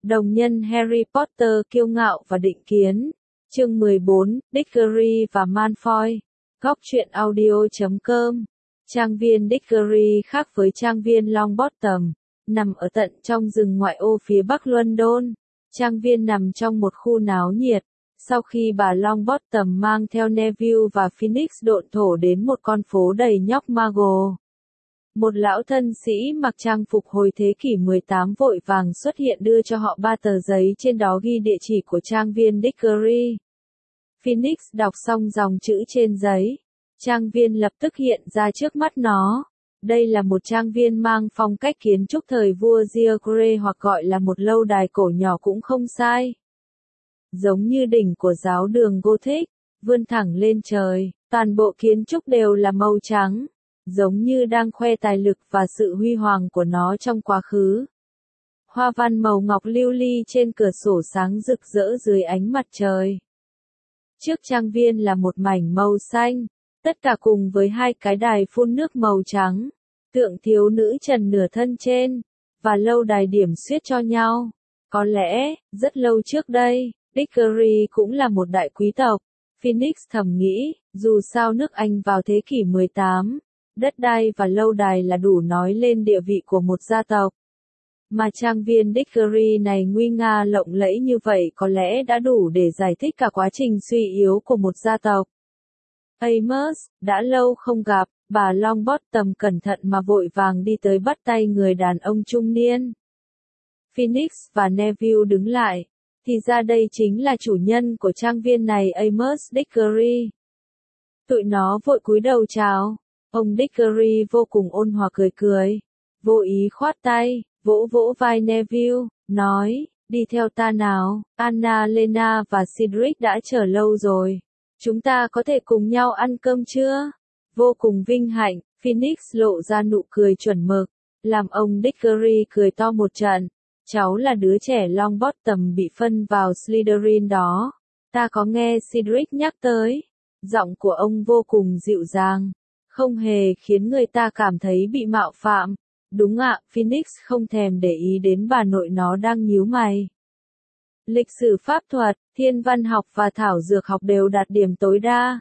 Đồng nhân Harry Potter kiêu ngạo và định kiến. Chương 14, Diggory và Malfoy. Góc truyện audio.com. Trang viên Diggory khác với trang viên Longbottom, nằm ở tận trong rừng ngoại ô phía bắc London. Trang viên nằm trong một khu náo nhiệt. Sau khi bà Longbottom mang theo Neville và Phoenix độn thổ đến một con phố đầy nhóc Muggle, một lão thân sĩ mặc trang phục hồi thế kỷ 18 vội vàng xuất hiện đưa cho họ 3 tờ giấy, trên đó ghi địa chỉ của trang viên Diggory. Phoenix đọc xong dòng chữ trên giấy, trang viên lập tức hiện ra trước mắt nó. Đây là một trang viên mang phong cách kiến trúc thời vua George, hoặc gọi là một lâu đài cổ nhỏ cũng không sai. Giống như đỉnh của giáo đường Gothic, vươn thẳng lên trời, toàn bộ kiến trúc đều là màu trắng, giống như đang khoe tài lực và sự huy hoàng của nó trong quá khứ. Hoa văn màu ngọc lưu ly trên cửa sổ sáng rực rỡ dưới ánh mặt trời. Trước trang viên là một mảnh màu xanh, tất cả cùng với 2 cái đài phun nước màu trắng, tượng thiếu nữ trần nửa thân trên, và lâu đài điểm xuyết cho nhau. Có lẽ, rất lâu trước đây, Diggory cũng là một đại quý tộc. Phoenix thầm nghĩ, dù sao nước Anh vào thế kỷ 18, đất đai và lâu đài là đủ nói lên địa vị của một gia tộc. Mà trang viên Diggory này nguy nga lộng lẫy như vậy có lẽ đã đủ để giải thích cả quá trình suy yếu của một gia tộc. Amos, đã lâu không gặp, bà Longbottom cẩn thận mà vội vàng đi tới bắt tay người đàn ông trung niên. Phoenix và Neville đứng lại, thì ra đây chính là chủ nhân của trang viên này, Amos Diggory. Tụi nó vội cúi đầu chào. Ông Diggory vô cùng ôn hòa cười cười, vô ý khoát tay, vỗ vỗ vai Neville, nói, đi theo ta nào, Anna, Lena và Cedric đã chờ lâu rồi. Chúng ta có thể cùng nhau ăn cơm chưa? Vô cùng vinh hạnh, Phoenix lộ ra nụ cười chuẩn mực, làm ông Diggory cười to một trận. Cháu là đứa trẻ Longbottom bị phân vào Slytherin đó. Ta có nghe Cedric nhắc tới. Giọng của ông vô cùng dịu dàng, không hề khiến người ta cảm thấy bị mạo phạm. Đúng ạ, Phoenix không thèm để ý đến bà nội nó đang nhíu mày. Lịch sử pháp thuật, thiên văn học và thảo dược học đều đạt điểm tối đa.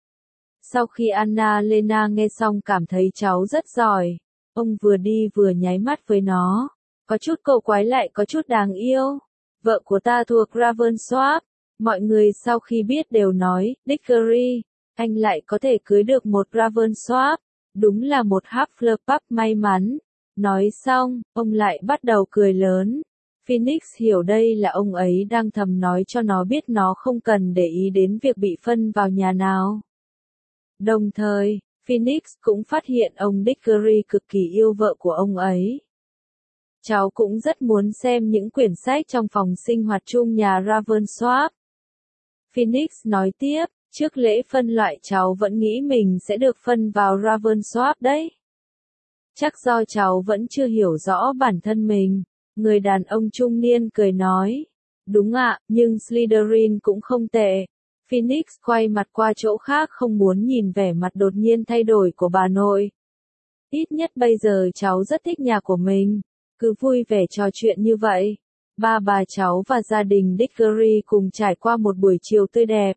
Sau khi Anna Lena nghe xong cảm thấy cháu rất giỏi, ông vừa đi vừa nháy mắt với nó. Có chút cổ quái lại có chút đáng yêu. Vợ của ta thuộc Ravensworth. Mọi người sau khi biết đều nói, Diggory, anh lại có thể cưới được một Ravensworth. Đúng là một Hufflepuff may mắn. Nói xong, ông lại bắt đầu cười lớn. Phoenix hiểu đây là ông ấy đang thầm nói cho nó biết nó không cần để ý đến việc bị phân vào nhà nào. Đồng thời, Phoenix cũng phát hiện ông Diggory cực kỳ yêu vợ của ông ấy. Cháu cũng rất muốn xem những quyển sách trong phòng sinh hoạt chung nhà Ravensworth. Phoenix nói tiếp, trước lễ phân loại cháu vẫn nghĩ mình sẽ được phân vào Ravensworth đấy. Chắc do cháu vẫn chưa hiểu rõ bản thân mình. Người đàn ông trung niên cười nói. Đúng ạ, nhưng Slytherin cũng không tệ. Phoenix quay mặt qua chỗ khác, không muốn nhìn vẻ mặt đột nhiên thay đổi của bà nội. Ít nhất bây giờ cháu rất thích nhà của mình. Cứ vui vẻ trò chuyện như vậy. Bà cháu và gia đình Diggory cùng trải qua một buổi chiều tươi đẹp.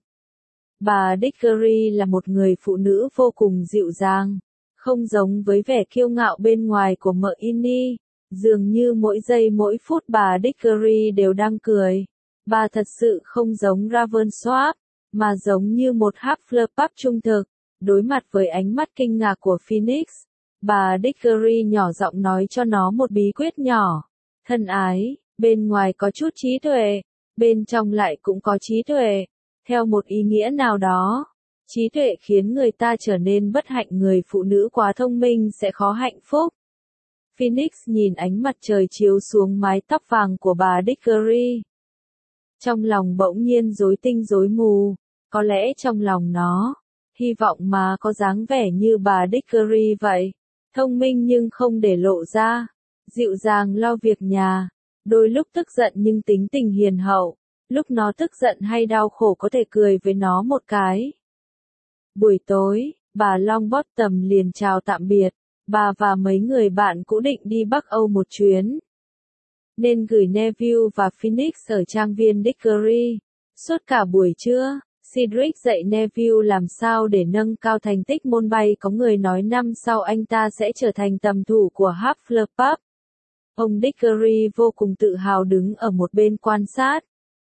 Bà Diggory là một người phụ nữ vô cùng dịu dàng, không giống với vẻ kiêu ngạo bên ngoài của mợ Innie. Dường như mỗi giây mỗi phút bà Diggory đều đang cười. Bà thật sự không giống Ravensworth, mà giống như một Hufflepuff trung thực. Đối mặt với ánh mắt kinh ngạc của Phoenix, bà Diggory nhỏ giọng nói cho nó một bí quyết nhỏ. Thân ái, bên ngoài có chút trí tuệ, bên trong lại cũng có trí tuệ. Theo một ý nghĩa nào đó, trí tuệ khiến người ta trở nên bất hạnh, người phụ nữ quá thông minh sẽ khó hạnh phúc. Phoenix nhìn ánh mặt trời chiếu xuống mái tóc vàng của bà Diggory. Trong lòng bỗng nhiên rối tinh rối mù, có lẽ trong lòng nó, hy vọng mà có dáng vẻ như bà Diggory vậy. Thông minh nhưng không để lộ ra, dịu dàng lo việc nhà, đôi lúc tức giận nhưng tính tình hiền hậu, lúc nó tức giận hay đau khổ có thể cười với nó một cái. Buổi tối, bà Longbottom liền chào tạm biệt, bà và mấy người bạn cũ định đi Bắc Âu một chuyến. nên gửi Neville và Phoenix ở trang viên Diggory. Suốt cả buổi trưa, Cedric dạy Neville làm sao để nâng cao thành tích môn bay. Có người nói năm sau anh ta sẽ trở thành tầm thủ của Hufflepuff. Ông Diggory vô cùng tự hào đứng ở một bên quan sát.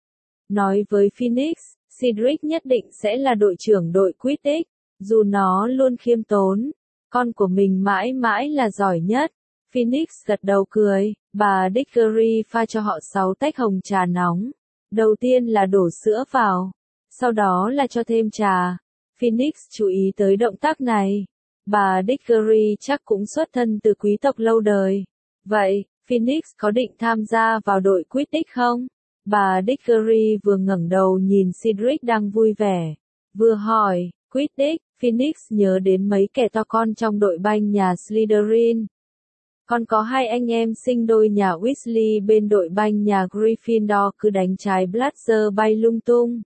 Nói với Phoenix, Cedric nhất định sẽ là đội trưởng đội Quidditch, dù nó luôn khiêm tốn. Con của mình mãi mãi là giỏi nhất. Phoenix gật đầu cười, bà Diggory pha cho họ 6 tách hồng trà nóng. Đầu tiên là đổ sữa vào, sau đó là cho thêm trà. Phoenix chú ý tới động tác này. Bà Diggory chắc cũng xuất thân từ quý tộc lâu đời. Vậy, Phoenix có định tham gia vào đội Quidditch không? Bà Diggory vừa ngẩng đầu nhìn Cedric đang vui vẻ, vừa hỏi, Quidditch. Phoenix nhớ đến mấy kẻ to con trong đội banh nhà Slytherin. Còn có 2 anh em sinh đôi nhà Weasley bên đội banh nhà Gryffindor cứ đánh trái Blazer bay lung tung.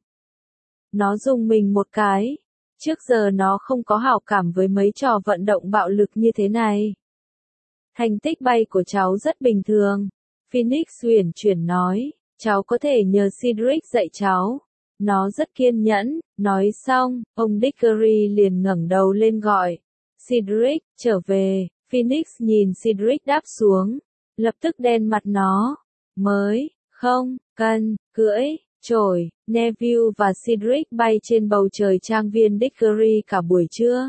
Nó rùng mình một cái. Trước giờ nó không có hảo cảm với mấy trò vận động bạo lực như thế này. Thành tích bay của cháu rất bình thường. Phoenix uyển chuyển nói, cháu có thể nhờ Cedric dạy cháu. Nó rất kiên nhẫn. Nói xong, ông Diggory liền ngẩng đầu lên gọi, Cedric, trở về. Phoenix nhìn Cedric đáp xuống, lập tức đen mặt nó. Mới, không, cần, cưỡi, trổi. Neville và Cedric bay trên bầu trời trang viên Diggory cả buổi trưa.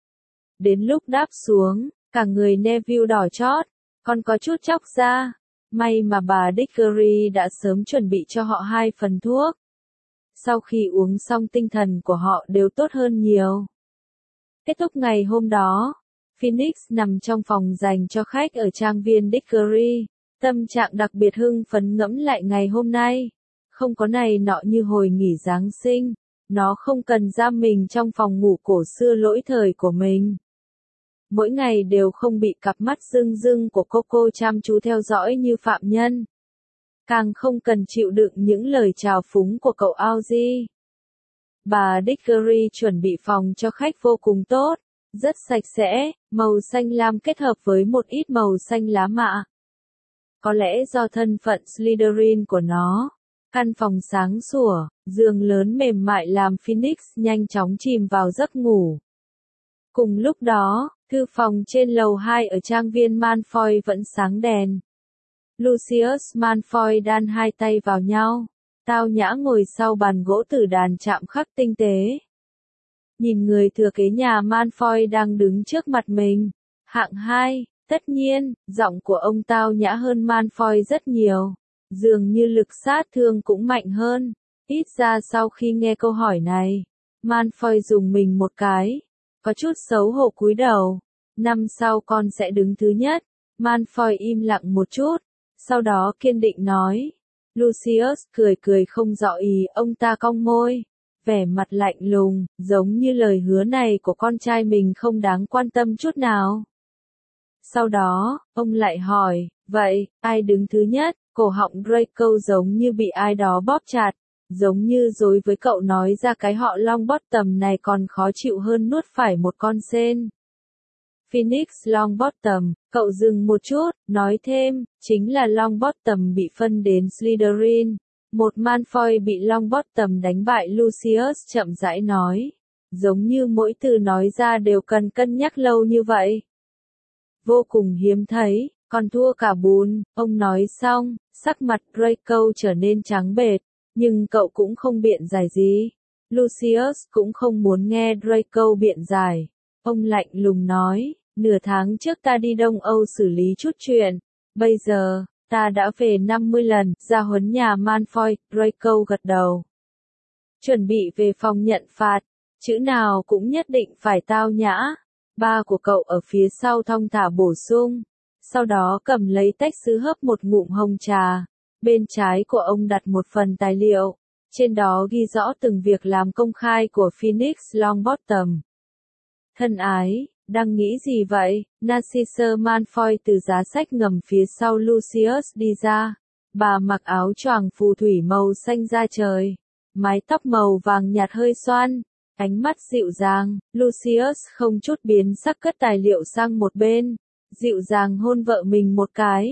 Đến lúc đáp xuống, cả người Neville đỏ chót, còn có chút chóc da. May mà bà Diggory đã sớm chuẩn bị cho họ 2 phần thuốc. Sau khi uống xong tinh thần của họ đều tốt hơn nhiều. Kết thúc ngày hôm đó, Phoenix nằm trong phòng dành cho khách ở trang viên Diggory, tâm trạng đặc biệt hưng phấn ngẫm lại ngày hôm nay. Không có này nọ như hồi nghỉ Giáng sinh, nó không cần giam mình trong phòng ngủ cổ xưa lỗi thời của mình. Mỗi ngày đều không bị cặp mắt rưng rưng của Coco chăm chú theo dõi như phạm nhân. Càng không cần chịu đựng những lời trào phúng của cậu Algy. Bà Diggory chuẩn bị phòng cho khách vô cùng tốt, rất sạch sẽ, màu xanh lam kết hợp với một ít màu xanh lá mạ. Có lẽ do thân phận Slytherin của nó, căn phòng sáng sủa, giường lớn mềm mại làm Phoenix nhanh chóng chìm vào giấc ngủ. Cùng lúc đó, thư phòng trên lầu 2 ở trang viên Malfoy vẫn sáng đèn. Lucius Malfoy đan 2 tay vào nhau, tao nhã ngồi sau bàn gỗ tử đàn chạm khắc tinh tế. Nhìn người thừa kế nhà Malfoy đang đứng trước mặt mình. Hạng 2, tất nhiên, giọng của ông tao nhã hơn Malfoy rất nhiều. Dường như lực sát thương cũng mạnh hơn. Ít ra sau khi nghe câu hỏi này, Malfoy rùng mình một cái. Có chút xấu hổ cúi đầu. Năm sau con sẽ đứng thứ nhất. Malfoy im lặng một chút. Sau đó kiên định nói. Lucius cười cười không rõ ý, ông ta cong môi. Vẻ mặt lạnh lùng, giống như lời hứa này của con trai mình không đáng quan tâm chút nào. Sau đó, ông lại hỏi, vậy, ai đứng thứ nhất? Cổ họng Draco giống như bị ai đó bóp chặt, giống như dối với cậu nói ra cái họ Longbottom này còn khó chịu hơn nuốt phải một con sên. Phoenix Longbottom, cậu dừng một chút, nói thêm, chính là Longbottom bị phân đến Slytherin. Một Malfoy bị Longbottom đánh bại. Lucius chậm rãi nói, giống như mỗi từ nói ra đều cần cân nhắc lâu như vậy. Vô cùng hiếm thấy, còn thua cả bùn. Ông nói xong, sắc mặt Draco trở nên trắng bệch, nhưng cậu cũng không biện giải gì. Lucius cũng không muốn nghe Draco biện giải. Ông lạnh lùng nói, nửa tháng trước ta đi Đông Âu xử lý chút chuyện, bây giờ, ta đã về 50 lần, ra huấn nhà Malfoy. Draco gật đầu. Chuẩn bị về phòng nhận phạt, chữ nào cũng nhất định phải tao nhã. Ba của cậu ở phía sau thong thả bổ sung. Sau đó cầm lấy tách sứ hớp một ngụm hồng trà. Bên trái của ông đặt một phần tài liệu. Trên đó ghi rõ từng việc làm công khai của Phoenix Longbottom. Thân ái, đang nghĩ gì vậy? Narcissa Malfoy từ giá sách ngầm phía sau Lucius đi ra. Bà mặc áo choàng phù thủy màu xanh da trời. Mái tóc màu vàng nhạt hơi xoăn. Ánh mắt dịu dàng. Lucius không chút biến sắc cất tài liệu sang một bên. Dịu dàng hôn vợ mình một cái.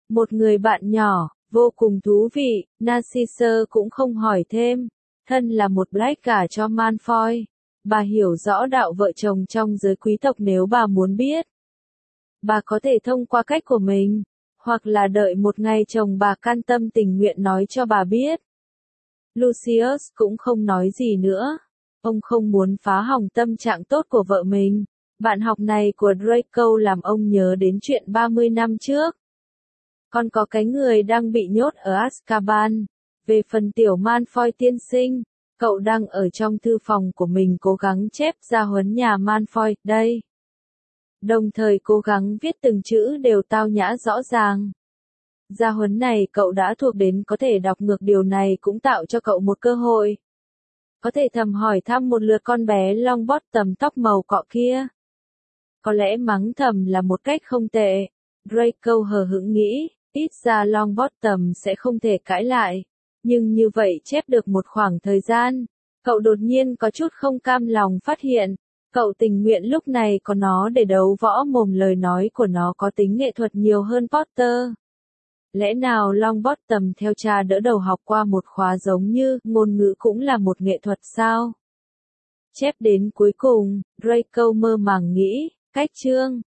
Một người bạn nhỏ, vô cùng thú vị, Narcissus cũng không hỏi thêm. Thân là một Black gả cho Malfoy. Bà hiểu rõ đạo vợ chồng trong giới quý tộc nếu bà muốn biết. Bà có thể thông qua cách của mình, hoặc là đợi một ngày chồng bà can tâm tình nguyện nói cho bà biết. Lucius cũng không nói gì nữa. Ông không muốn phá hỏng tâm trạng tốt của vợ mình. Bạn học này của Draco làm ông nhớ đến chuyện 30 năm trước. Còn có cái người đang bị nhốt ở Azkaban. Về phần tiểu Malfoy tiên sinh, cậu đang ở trong thư phòng của mình cố gắng chép gia huấn nhà Malfoy, đây. Đồng thời cố gắng viết từng chữ đều tao nhã rõ ràng. Gia huấn này cậu đã thuộc đến có thể đọc ngược, điều này cũng tạo cho cậu một cơ hội. Có thể thầm hỏi thăm một lượt con bé Longbottom tóc màu cọ kia. Có lẽ mắng thầm là một cách không tệ. Draco hờ hững nghĩ, ít ra Longbottom sẽ không thể cãi lại. Nhưng như vậy chép được một khoảng thời gian, cậu đột nhiên có chút không cam lòng phát hiện. Cậu tình nguyện lúc này có nó để đấu võ mồm, lời nói của nó có tính nghệ thuật nhiều hơn Potter. Lẽ nào Longbottom theo cha đỡ đầu học qua một khóa giống như ngôn ngữ cũng là một nghệ thuật sao? Chép đến cuối cùng, Draco mơ màng nghĩ, cách chương.